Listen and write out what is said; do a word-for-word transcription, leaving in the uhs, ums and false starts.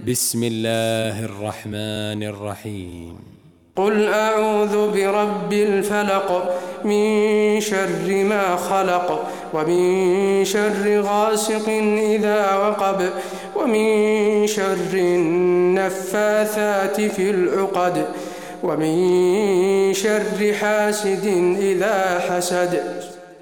بسم الله الرحمن الرحيم قل أعوذ برب الفلق من شر ما خلق ومن شر غاسق إذا وقب ومن شر النفاثات في العقد ومن شر حاسد إذا حسد.